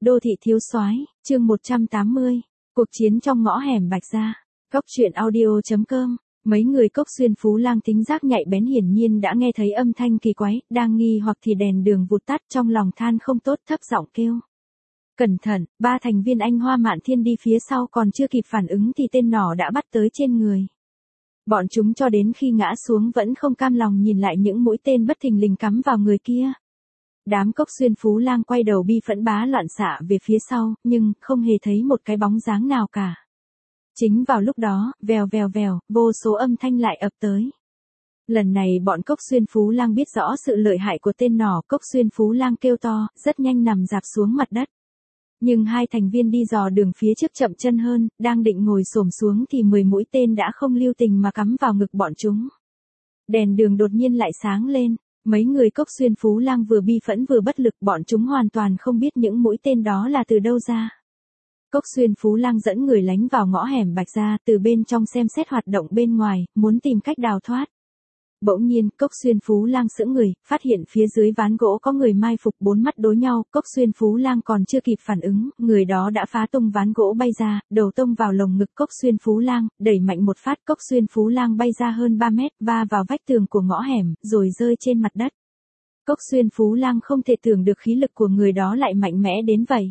Đô thị thiếu soái, chương 180, cuộc chiến trong ngõ hẻm Bạch Gia. Cốc truyện audio.com. Mấy người Cốc Xuyên Phú Lang tính giác nhạy bén hiển nhiên đã nghe thấy âm thanh kỳ quái, đang nghi hoặc thì đèn đường vụt tắt, trong lòng than không tốt thấp giọng kêu. Cẩn thận, ba thành viên Anh Hoa Mạn Thiên đi phía sau còn chưa kịp phản ứng thì tên nỏ đã bắt tới trên người. Bọn chúng cho đến khi ngã xuống vẫn không cam lòng nhìn lại những mũi tên bất thình lình cắm vào người kia. Đám Cốc Xuyên Phú Lang quay đầu bi phẫn bá loạn xạ về phía sau, nhưng không hề thấy một cái bóng dáng nào cả. Chính vào lúc đó, vèo vèo vèo, vô số âm thanh lại ập tới. Lần này bọn Cốc Xuyên Phú Lang biết rõ sự lợi hại của tên nỏ, Cốc Xuyên Phú Lang kêu to, rất nhanh nằm rạp xuống mặt đất. Nhưng hai thành viên đi dò đường phía trước chậm chân hơn, đang định ngồi xổm xuống thì 10 mũi tên đã không lưu tình mà cắm vào ngực bọn chúng. Đèn đường đột nhiên lại sáng lên. Mấy người Cốc Xuyên Phú Lang vừa bi phẫn vừa bất lực, bọn chúng hoàn toàn không biết những mũi tên đó là từ đâu ra. Cốc Xuyên Phú Lang dẫn người lánh vào ngõ hẻm Bạch Gia, từ bên trong xem xét hoạt động bên ngoài, muốn tìm cách đào thoát. Bỗng nhiên, Cốc Xuyên Phú Lang sững người, phát hiện phía dưới ván gỗ có người mai phục, bốn mắt đối nhau, Cốc Xuyên Phú Lang còn chưa kịp phản ứng, người đó đã phá tung ván gỗ bay ra, đầu tông vào lồng ngực Cốc Xuyên Phú Lang, đẩy mạnh một phát, Cốc Xuyên Phú Lang bay ra hơn 3 mét, va vào vách tường của ngõ hẻm, rồi rơi trên mặt đất. Cốc Xuyên Phú Lang không thể tưởng được khí lực của người đó lại mạnh mẽ đến vậy.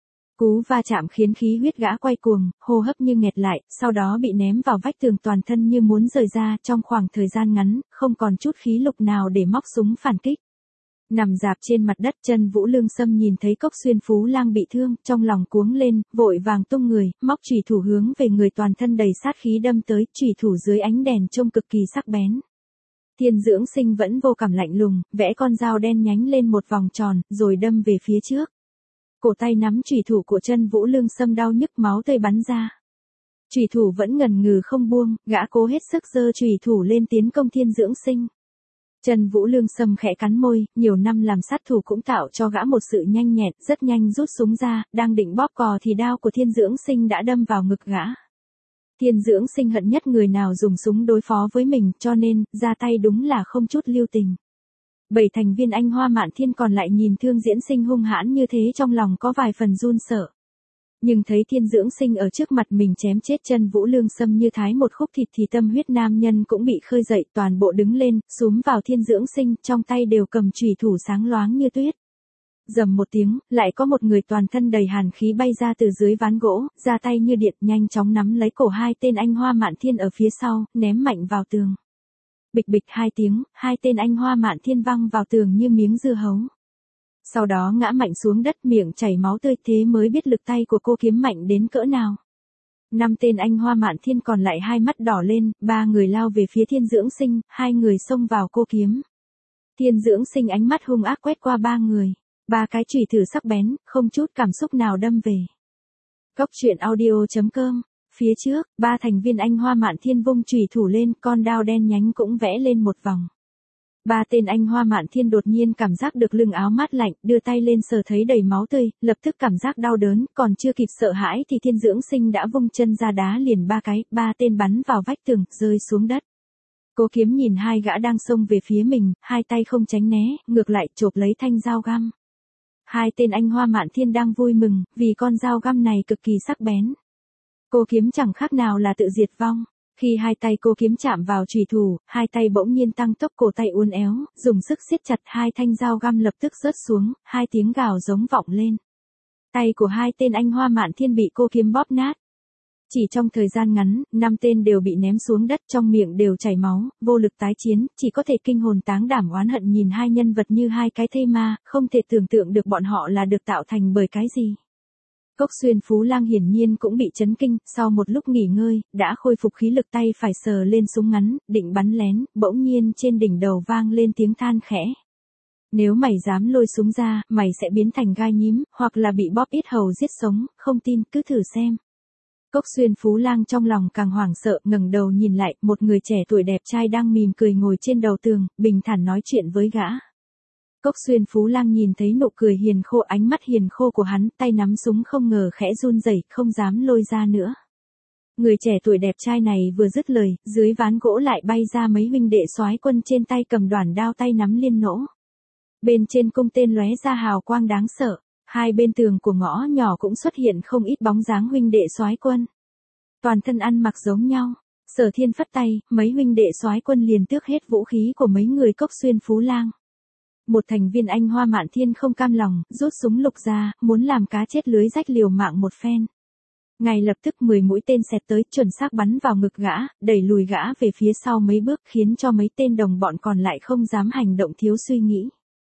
Cú va chạm khiến khí huyết gã quay cuồng, hô hấp như nghẹt lại, sau đó bị ném vào vách tường toàn thân như muốn rời ra, trong khoảng thời gian ngắn, không còn chút khí lực nào để móc súng phản kích. Nằm rạp trên mặt đất, Chân Vũ Lương Sâm nhìn thấy Cốc Xuyên Phú Lang bị thương, trong lòng cuống lên, vội vàng tung người, móc chủy thủ hướng về người toàn thân đầy sát khí đâm tới, chủy thủ dưới ánh đèn trông cực kỳ sắc bén. Thiên Dưỡng Sinh vẫn vô cảm lạnh lùng, vẽ con dao đen nhánh lên một vòng tròn, rồi đâm về phía trước. Cổ tay nắm chủy thủ của Chân Vũ Lương Sâm đau nhức, máu tươi bắn ra. Chủy thủ vẫn ngần ngừ không buông, gã cố hết sức giơ chủy thủ lên tiến công Thiên Dưỡng Sinh. Chân Vũ Lương Sâm khẽ cắn môi, nhiều năm làm sát thủ cũng tạo cho gã một sự nhanh nhẹn, rất nhanh rút súng ra, đang định bóp cò thì đao của Thiên Dưỡng Sinh đã đâm vào ngực gã. Thiên Dưỡng Sinh hận nhất người nào dùng súng đối phó với mình, cho nên, ra tay đúng là không chút lưu tình. 7 thành viên Anh Hoa Mạn Thiên còn lại nhìn Thương Diễn Sinh hung hãn như thế trong lòng có vài phần run sợ. Nhưng thấy Thiên Dưỡng Sinh ở trước mặt mình chém chết Chân Vũ Lương Sâm như thái một khúc thịt thì tâm huyết nam nhân cũng bị khơi dậy, toàn bộ đứng lên, xúm vào Thiên Dưỡng Sinh, trong tay đều cầm chủy thủ sáng loáng như tuyết. Rầm một tiếng, lại có một người toàn thân đầy hàn khí bay ra từ dưới ván gỗ, ra tay như điện, nhanh chóng nắm lấy cổ hai tên Anh Hoa Mạn Thiên ở phía sau, ném mạnh vào tường. Bịch bịch 2 tiếng, hai tên Anh Hoa Mạn Thiên văng vào tường như miếng dưa hấu. Sau đó ngã mạnh xuống đất, miệng chảy máu tươi, thế mới biết lực tay của cô kiếm mạnh đến cỡ nào. 5 tên Anh Hoa Mạn Thiên còn lại hai mắt đỏ lên, 3 người lao về phía Thiên Dưỡng Sinh, 2 người xông vào cô kiếm. Thiên Dưỡng Sinh ánh mắt hung ác quét qua 3 người, 3 cái chủy thủ sắc bén, không chút cảm xúc nào đâm về. Cốc truyện audio.com. Phía trước, 3 thành viên Anh Hoa Mạn Thiên vung chủy thủ lên, con đao đen nhánh cũng vẽ lên một vòng. 3 tên Anh Hoa Mạn Thiên đột nhiên cảm giác được lưng áo mát lạnh, đưa tay lên sờ thấy đầy máu tươi, lập tức cảm giác đau đớn, còn chưa kịp sợ hãi thì Thiên Dưỡng Sinh đã vung chân ra đá liền 3 cái, 3 tên bắn vào vách tường, rơi xuống đất. Cố Kiếm nhìn hai gã đang xông về phía mình, hai tay không tránh né, ngược lại chộp lấy thanh dao găm. Hai tên Anh Hoa Mạn Thiên đang vui mừng, vì con dao găm này cực kỳ sắc bén. Cô Kiếm chẳng khác nào là tự diệt vong. Khi hai tay cô Kiếm chạm vào chủy thủ, hai tay bỗng nhiên tăng tốc, cổ tay uốn éo, dùng sức siết chặt, hai thanh dao găm lập tức rớt xuống, hai tiếng gào giống vọng lên. Tay của hai tên Anh Hoa Mạn Thiên bị cô Kiếm bóp nát. Chỉ trong thời gian ngắn, 5 tên đều bị ném xuống đất, trong miệng đều chảy máu, vô lực tái chiến, chỉ có thể kinh hồn táng đảm oán hận nhìn hai nhân vật như hai cái thây ma, không thể tưởng tượng được bọn họ là được tạo thành bởi cái gì. Cốc Xuyên Phú Lang hiển nhiên cũng bị chấn kinh, sau một lúc nghỉ ngơi, đã khôi phục khí lực, tay phải sờ lên súng ngắn, định bắn lén, bỗng nhiên trên đỉnh đầu vang lên tiếng than khẽ. Nếu mày dám lôi súng ra, mày sẽ biến thành gai nhím, hoặc là bị bóp ít hầu giết sống, không tin cứ thử xem. Cốc Xuyên Phú Lang trong lòng càng hoảng sợ, ngẩng đầu nhìn lại, một người trẻ tuổi đẹp trai đang mỉm cười ngồi trên đầu tường, bình thản nói chuyện với gã. Cốc Xuyên Phú Lang nhìn thấy nụ cười hiền khô, ánh mắt hiền khô của hắn, tay nắm súng không ngờ khẽ run rẩy, không dám lôi ra nữa. Người trẻ tuổi đẹp trai này vừa dứt lời, dưới ván gỗ lại bay ra mấy huynh đệ soái quân, trên tay cầm đoản đao, tay nắm liên nỗ. Bên trên cung tên lóe ra hào quang đáng sợ. Hai bên tường của ngõ nhỏ cũng xuất hiện không ít bóng dáng huynh đệ soái quân. Toàn thân ăn mặc giống nhau. Sở Thiên phất tay, mấy huynh đệ soái quân liền tước hết vũ khí của mấy người Cốc Xuyên Phú Lang. Một thành viên Anh Hoa Mạn Thiên không cam lòng, rút súng lục ra, muốn làm cá chết lưới rách liều mạng một phen. Ngay lập tức 10 mũi tên xẹt tới, chuẩn xác bắn vào ngực gã, đẩy lùi gã về phía sau mấy bước, khiến cho mấy tên đồng bọn còn lại không dám hành động thiếu suy nghĩ.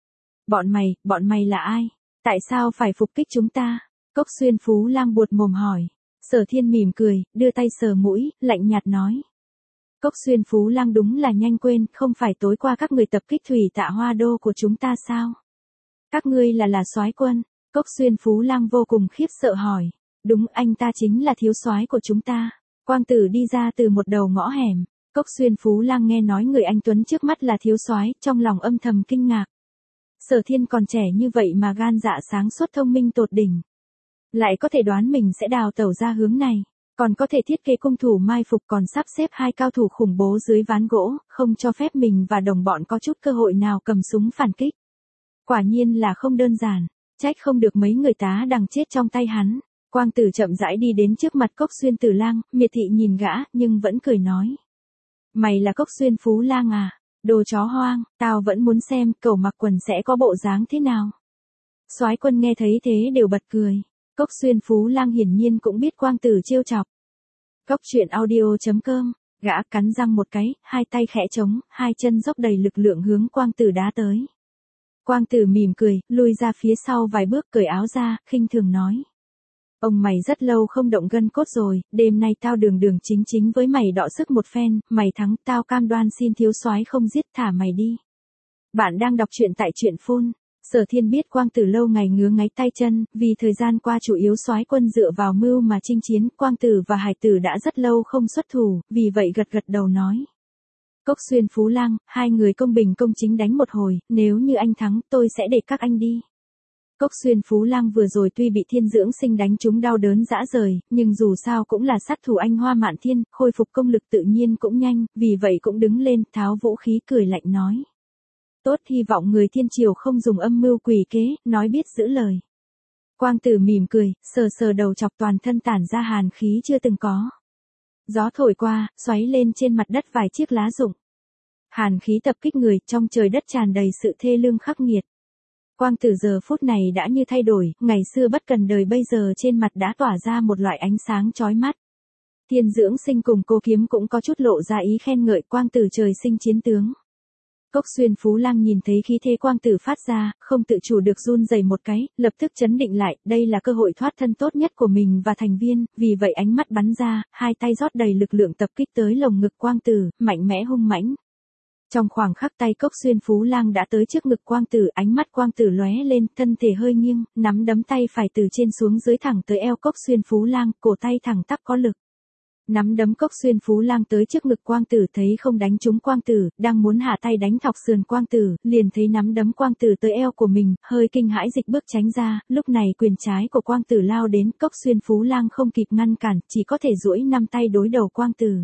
Bọn mày là ai? Tại sao phải phục kích chúng ta? Cốc Xuyên Phú Lang buột mồm hỏi. Sở Thiên mỉm cười, đưa tay sờ mũi, lạnh nhạt nói. Cốc Xuyên Phú Lang đúng là nhanh quên, không phải tối qua các người tập kích thủy Tạ Hoa Đô của chúng ta sao? Các ngươi là soái quân. Cốc Xuyên Phú Lang vô cùng khiếp sợ hỏi. Đúng, anh ta chính là thiếu soái của chúng ta. Quang Tử đi ra từ một đầu ngõ hẻm. Cốc Xuyên Phú Lang nghe nói người anh tuấn trước mắt là thiếu soái, trong lòng âm thầm kinh ngạc. Sở Thiên còn trẻ như vậy mà gan dạ sáng suốt thông minh tột đỉnh. Lại có thể đoán mình sẽ đào tẩu ra hướng này. Còn có thể thiết kế cung thủ mai phục, còn sắp xếp hai cao thủ khủng bố dưới ván gỗ, không cho phép mình và đồng bọn có chút cơ hội nào cầm súng phản kích. Quả nhiên là không đơn giản, trách không được mấy người tá đằng chết trong tay hắn. Quang Tử chậm rãi đi đến trước mặt Cốc Xuyên Tử Lang, miệt thị nhìn gã, nhưng vẫn cười nói. Mày là Cốc Xuyên Phú Lang à? Đồ chó hoang, tao vẫn muốn xem cậu mặc quần sẽ có bộ dáng thế nào. Soái quân nghe thấy thế đều bật cười. Cốc Xuyên Phú Lang hiển nhiên cũng biết Quang Tử trêu chọc. Cốc truyện audio.com, gã cắn răng một cái, hai tay khẽ trống, hai chân dốc đầy lực lượng hướng Quang Tử đá tới. Quang Tử mỉm cười, lùi ra phía sau vài bước, cởi áo ra, khinh thường nói. Ông mày rất lâu không động gân cốt rồi, đêm nay tao đường đường chính chính với mày đọ sức một phen, mày thắng tao cam đoan xin thiếu soái không giết, thả mày đi. Bạn đang đọc truyện tại truyện phun. Sở Thiên biết Quang Tử lâu ngày ngứa ngáy tay chân, vì thời gian qua chủ yếu soái quân dựa vào mưu mà chinh chiến, Quang Tử và Hải Tử đã rất lâu không xuất thủ, vì vậy gật gật đầu nói. Cốc Xuyên Phú Lang, hai người công bình công chính đánh một hồi, nếu như anh thắng, tôi sẽ để các anh đi. Cốc Xuyên Phú Lang vừa rồi tuy bị Thiên Dưỡng Sinh đánh trúng đau đớn dã rời, nhưng dù sao cũng là sát thủ Anh Hoa Mạn Thiên, khôi phục công lực tự nhiên cũng nhanh, vì vậy cũng đứng lên, tháo vũ khí cười lạnh nói. Tốt, hy vọng người Thiên Triều không dùng âm mưu quỷ kế, nói biết giữ lời. Quang Tử mỉm cười, sờ sờ đầu chọc, toàn thân tản ra hàn khí chưa từng có. Gió thổi qua, xoáy lên trên mặt đất vài chiếc lá rụng. Hàn khí tập kích người, trong trời đất tràn đầy sự thê lương khắc nghiệt. Quang Tử giờ phút này đã như thay đổi, ngày xưa bất cần đời bây giờ trên mặt đã tỏa ra một loại ánh sáng chói mắt. Thiên Dưỡng Sinh cùng Cô Kiếm cũng có chút lộ ra ý khen ngợi Quang Tử trời sinh chiến tướng. Cốc Xuyên Phú Lang nhìn thấy khí thế Quang Tử phát ra, không tự chủ được run rẩy một cái, lập tức chấn định lại, đây là cơ hội thoát thân tốt nhất của mình và thành viên, vì vậy ánh mắt bắn ra, hai tay rót đầy lực lượng tập kích tới lồng ngực Quang Tử, mạnh mẽ hung mãnh. Trong khoảng khắc tay Cốc Xuyên Phú Lang đã tới trước ngực Quang Tử, ánh mắt Quang Tử lóe lên, thân thể hơi nghiêng, nắm đấm tay phải từ trên xuống dưới thẳng tới eo Cốc Xuyên Phú Lang, cổ tay thẳng tắp có lực. Nắm đấm Cốc Xuyên Phú Lang tới trước ngực Quang Tử, thấy không đánh trúng Quang Tử, đang muốn hạ tay đánh thọc sườn Quang Tử, liền thấy nắm đấm Quang Tử tới eo của mình, hơi kinh hãi dịch bước tránh ra, lúc này quyền trái của Quang Tử lao đến, Cốc Xuyên Phú Lang không kịp ngăn cản, chỉ có thể duỗi năm tay đối đầu Quang Tử.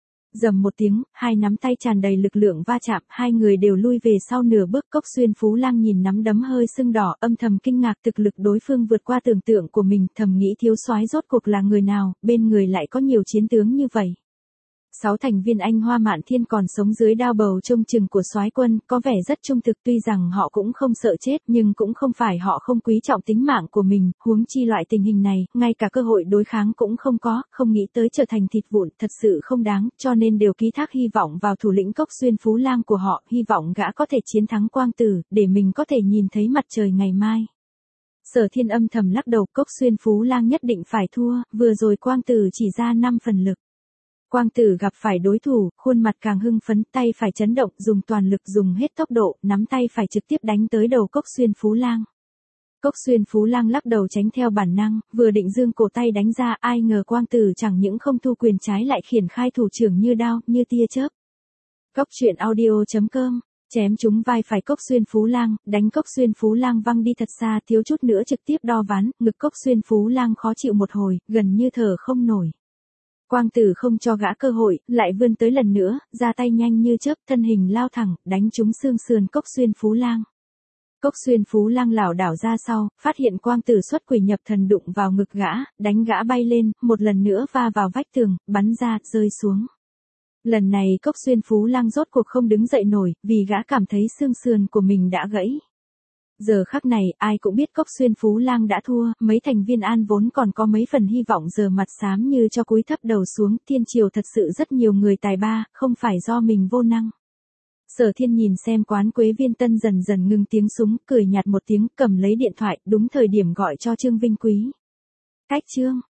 Rầm một tiếng, hai nắm tay tràn đầy lực lượng va chạm, hai người đều lui về sau nửa bước. Cốc Xuyên Phú Lang nhìn nắm đấm hơi sưng đỏ, âm thầm kinh ngạc, thực lực đối phương vượt qua tưởng tượng của mình, thầm nghĩ thiếu soái rốt cuộc là người nào, bên người lại có nhiều chiến tướng như vậy. 6 thành viên Anh Hoa Mạn Thiên còn sống dưới đao bầu trông chừng của soái quân, có vẻ rất trung thực, tuy rằng họ cũng không sợ chết, nhưng cũng không phải họ không quý trọng tính mạng của mình, huống chi loại tình hình này, ngay cả cơ hội đối kháng cũng không có, không nghĩ tới trở thành thịt vụn, thật sự không đáng, cho nên đều ký thác hy vọng vào thủ lĩnh Cốc Xuyên Phú Lang của họ, hy vọng gã có thể chiến thắng Quang Tử, để mình có thể nhìn thấy mặt trời ngày mai. Sở Thiên âm thầm lắc đầu, Cốc Xuyên Phú Lang nhất định phải thua, vừa rồi Quang Tử chỉ ra 5 phần lực. Quang Tử gặp phải đối thủ, khuôn mặt càng hưng phấn, tay phải chấn động, dùng toàn lực, dùng hết tốc độ, nắm tay phải trực tiếp đánh tới đầu Cốc Xuyên Phú Lang. Cốc Xuyên Phú Lang lắc đầu tránh theo bản năng, vừa định giương cổ tay đánh ra, ai ngờ Quang Tử chẳng những không thu quyền trái lại khiển khai thủ trưởng như đao, như tia chớp. Cốc truyện audio.com, chém trúng vai phải Cốc Xuyên Phú Lang, đánh Cốc Xuyên Phú Lang văng đi thật xa, thiếu chút nữa trực tiếp đo ván, ngực Cốc Xuyên Phú Lang khó chịu một hồi, gần như thở không nổi. Quang Tử không cho gã cơ hội, lại vươn tới lần nữa, ra tay nhanh như chớp, thân hình lao thẳng, đánh trúng xương sườn Cốc Xuyên Phú Lang. Cốc Xuyên Phú Lang lảo đảo ra sau, phát hiện quang tử xuất quỷ nhập thần đụng vào ngực gã, đánh gã bay lên, một lần nữa va vào vách tường, bắn ra, rơi xuống. Lần này Cốc Xuyên Phú Lang rốt cuộc không đứng dậy nổi, vì gã cảm thấy xương sườn của mình đã gãy. Giờ khắc này, ai cũng biết Cốc Xuyên Phú Lang đã thua, mấy thành viên An vốn còn có mấy phần hy vọng giờ mặt xám như cho cúi thấp đầu xuống, thiên triều thật sự rất nhiều người tài ba, không phải do mình vô năng. Sở Thiên nhìn xem quán Quế Viên Tân dần dần ngừng tiếng súng, cười nhạt một tiếng, cầm lấy điện thoại, đúng thời điểm gọi cho Trương Vinh Quý. Cách Trương,